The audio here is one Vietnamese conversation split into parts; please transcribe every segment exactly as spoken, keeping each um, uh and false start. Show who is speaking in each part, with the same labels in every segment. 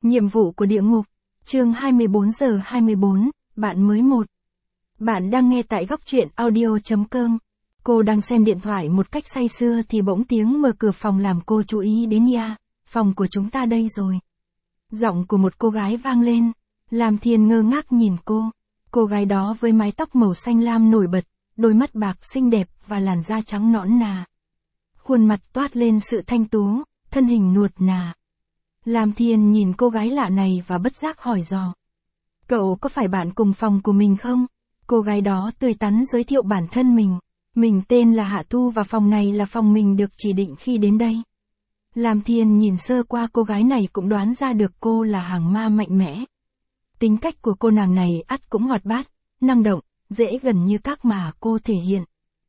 Speaker 1: Nhiệm vụ của địa ngục, chương hai mươi bốn giờ hai mươi bốn, bạn mới một. Bạn đang nghe tại góc truyện audio chấm com. Cô đang xem điện thoại một cách say sưa thì bỗng tiếng mở cửa phòng làm cô chú ý đến nha, phòng của chúng ta đây rồi. Giọng của một cô gái vang lên, làm Thiên ngơ ngác nhìn cô. Cô gái đó với mái tóc màu xanh lam nổi bật, đôi mắt bạc xinh đẹp và làn da trắng nõn nà. Khuôn mặt toát lên sự thanh tú, thân hình nuột nà. Lam Thiên nhìn cô gái lạ này và bất giác hỏi dò. Cậu có phải bạn cùng phòng của mình không? Cô gái đó tươi tắn giới thiệu bản thân mình. Mình tên là Hạ Thu và phòng này là phòng mình được chỉ định khi đến đây. Lam Thiên nhìn sơ qua cô gái này cũng đoán ra được cô là hàng ma mạnh mẽ. Tính cách của cô nàng này ắt cũng hoạt bát, năng động, dễ gần như các mà cô thể hiện.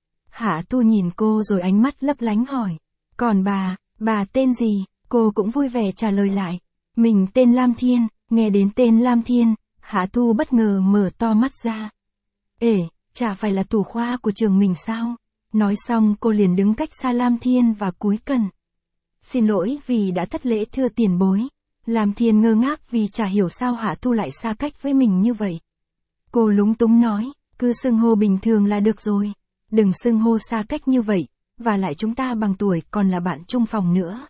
Speaker 1: Hạ Thu nhìn cô rồi ánh mắt lấp lánh hỏi. Còn bà, bà tên gì? Cô cũng vui vẻ trả lời lại. Mình tên Lam Thiên. Nghe đến tên Lam Thiên, Hạ Thu bất ngờ mở to mắt ra. Ê, chả phải là thủ khoa của trường mình sao? Nói xong cô liền đứng cách xa Lam Thiên và cúi cần. Xin lỗi vì đã thất lễ thưa tiền bối. Lam Thiên ngơ ngác vì chả hiểu sao Hạ Thu lại xa cách với mình như vậy. Cô lúng túng nói, cứ xưng hô bình thường là được rồi. Đừng xưng hô xa cách như vậy, và lại chúng ta bằng tuổi còn là bạn chung phòng nữa.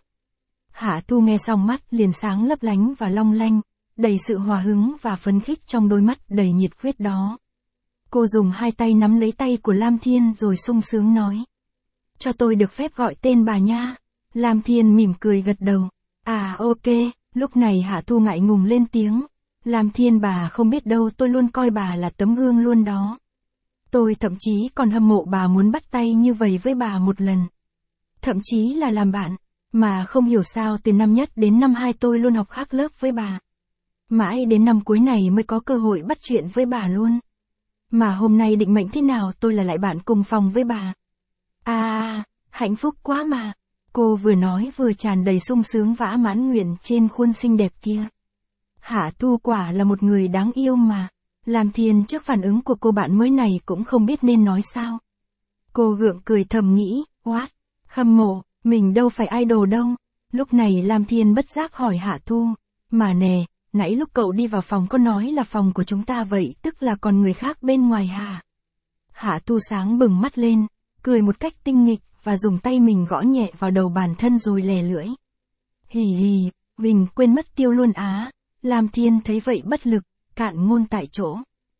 Speaker 1: Hạ Thu nghe xong mắt liền sáng lấp lánh và long lanh, đầy sự hòa hứng và phấn khích trong đôi mắt đầy nhiệt huyết đó. Cô dùng hai tay nắm lấy tay của Lam Thiên rồi sung sướng nói. Cho tôi được phép gọi tên bà nha. Lam Thiên mỉm cười gật đầu. À ok, lúc này Hạ Thu ngại ngùng lên tiếng. Lam Thiên bà không biết đâu, tôi luôn coi bà là tấm gương luôn đó. Tôi thậm chí còn hâm mộ bà muốn bắt tay như vậy với bà một lần. Thậm chí là làm bạn. Mà không hiểu sao từ năm nhất đến năm hai tôi luôn học khác lớp với bà. Mãi đến năm cuối này mới có cơ hội bắt chuyện với bà luôn. Mà hôm nay định mệnh thế nào tôi là lại bạn cùng phòng với bà. À, hạnh phúc quá mà. Cô vừa nói vừa tràn đầy sung sướng vã mãn nguyện trên khuôn xinh đẹp kia. Hạ Thu quả là một người đáng yêu mà. Lam Thiên trước phản ứng của cô bạn mới này cũng không biết nên nói sao. Cô gượng cười thầm nghĩ, what, hâm mộ. Mình đâu phải idol đâu. Lúc này Lam Thiên bất giác hỏi Hạ Thu. Mà nè, nãy lúc cậu đi vào phòng có nói là phòng của chúng ta vậy, tức là còn người khác bên ngoài hả? Hạ Thu sáng bừng mắt lên, cười một cách tinh nghịch và dùng tay mình gõ nhẹ vào đầu bản thân rồi lè lưỡi. Hì hì, Vinh quên mất tiêu luôn á. Lam Thiên thấy vậy bất lực, cạn ngôn tại chỗ.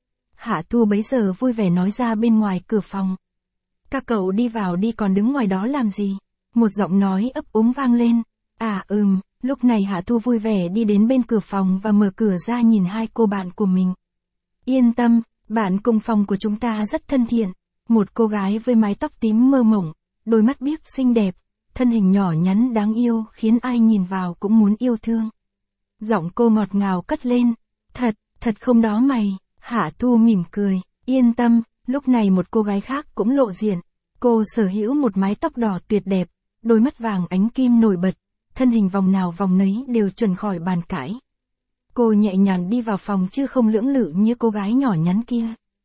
Speaker 1: Hạ Thu bấy giờ vui vẻ nói ra bên ngoài cửa phòng. Các cậu đi vào đi, còn đứng ngoài đó làm gì? Một giọng nói ấp úng vang lên. À ừm, lúc này Hạ Thu vui vẻ đi đến bên cửa phòng và mở cửa ra nhìn hai cô bạn của mình. Yên tâm, bạn cùng phòng của chúng ta rất thân thiện. Một cô gái với mái tóc tím mơ mộng, đôi mắt biếc xinh đẹp, thân hình nhỏ nhắn đáng yêu khiến ai nhìn vào cũng muốn yêu thương. Giọng cô ngọt ngào cất lên. Thật, thật không đó mày. Hạ Thu mỉm cười. Yên tâm, lúc này một cô gái khác cũng lộ diện. Cô sở hữu một mái tóc đỏ tuyệt đẹp. Đôi mắt vàng ánh kim nổi bật, thân hình vòng nào vòng nấy đều chuẩn khỏi bàn cãi. Cô nhẹ nhàng đi vào phòng chứ không lưỡng lự như cô gái nhỏ nhắn kia.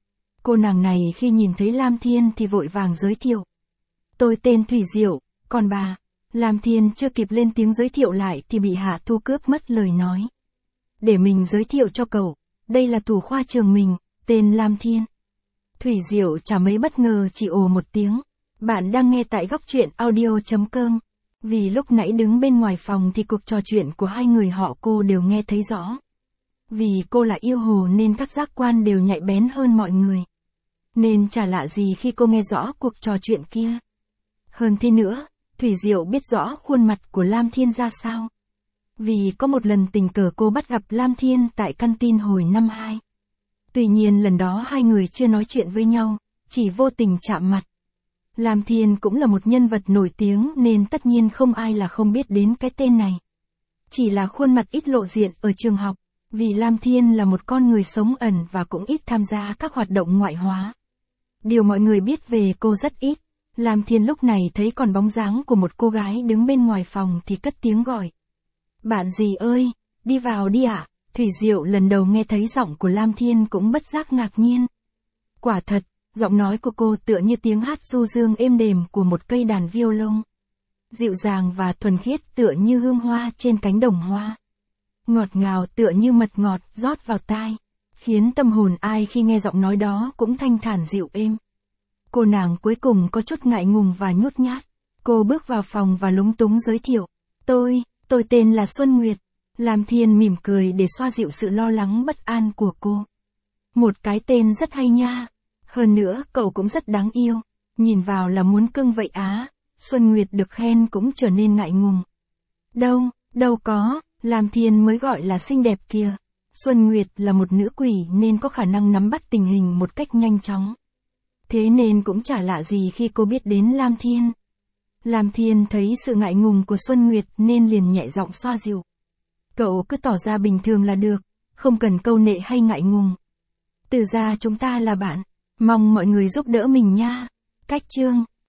Speaker 1: Cô nàng này khi nhìn thấy Lam Thiên thì vội vàng giới thiệu. Tôi tên Thủy Diệu, còn bà? Lam Thiên chưa kịp lên tiếng giới thiệu lại thì bị Hạ Thu cướp mất lời nói. Để mình giới thiệu cho cậu, đây là thủ khoa trường mình, tên Lam Thiên. Thủy Diệu chả mấy bất ngờ chỉ ồ một tiếng. Bạn đang nghe tại góc truyện audio chấm com. Vì lúc nãy đứng bên ngoài phòng thì cuộc trò chuyện của hai người họ cô đều nghe thấy rõ. Vì cô là yêu hồ nên các giác quan đều nhạy bén hơn mọi người. Nên chả lạ gì khi cô nghe rõ cuộc trò chuyện kia. Hơn thế nữa, Thủy Diệu biết rõ khuôn mặt của Lam Thiên ra sao. Vì có một lần tình cờ cô bắt gặp Lam Thiên tại căn tin hồi năm hai. Tuy nhiên lần đó hai người chưa nói chuyện với nhau, chỉ vô tình chạm mặt. Lam Thiên cũng là một nhân vật nổi tiếng nên tất nhiên không ai là không biết đến cái tên này. Chỉ là khuôn mặt ít lộ diện ở trường học, vì Lam Thiên là một con người sống ẩn và cũng ít tham gia các hoạt động ngoại hóa. Điều mọi người biết về cô rất ít. Lam Thiên lúc này thấy còn bóng dáng của một cô gái đứng bên ngoài phòng thì cất tiếng gọi. Bạn gì ơi, đi vào đi ạ. À? Thủy Diệu lần đầu nghe thấy giọng của Lam Thiên cũng bất giác ngạc nhiên. Quả thật, giọng nói của cô tựa như tiếng hát du dương êm đềm của một cây đàn violon. Dịu dàng và thuần khiết tựa như hương hoa trên cánh đồng hoa. ngọt ngào tựa như mật ngọt rót vào tai, khiến tâm hồn ai khi nghe giọng nói đó cũng thanh thản dịu êm. Cô nàng cuối cùng có chút ngại ngùng và nhút nhát. Cô bước vào phòng và lúng túng giới thiệu. Tôi, tôi tên là Xuân Nguyệt. Lam Thiên mỉm cười để xoa dịu sự lo lắng bất an của cô. Một cái tên rất hay nha. Hơn nữa cậu cũng rất đáng yêu. Nhìn vào là muốn cưng vậy á. Xuân Nguyệt được khen cũng trở nên ngại ngùng. Đâu, đâu có, Lam Thiên mới gọi là xinh đẹp kìa. Xuân Nguyệt là một nữ quỷ nên có khả năng nắm bắt tình hình một cách nhanh chóng. Thế nên cũng chả lạ gì khi cô biết đến Lam Thiên. Lam Thiên thấy sự ngại ngùng của Xuân Nguyệt nên liền nhẹ giọng xoa dịu. Cậu cứ tỏ ra bình thường là được, không cần câu nệ hay ngại ngùng. Từ ra chúng ta là bạn, mong mọi người giúp đỡ mình nha. Cách chương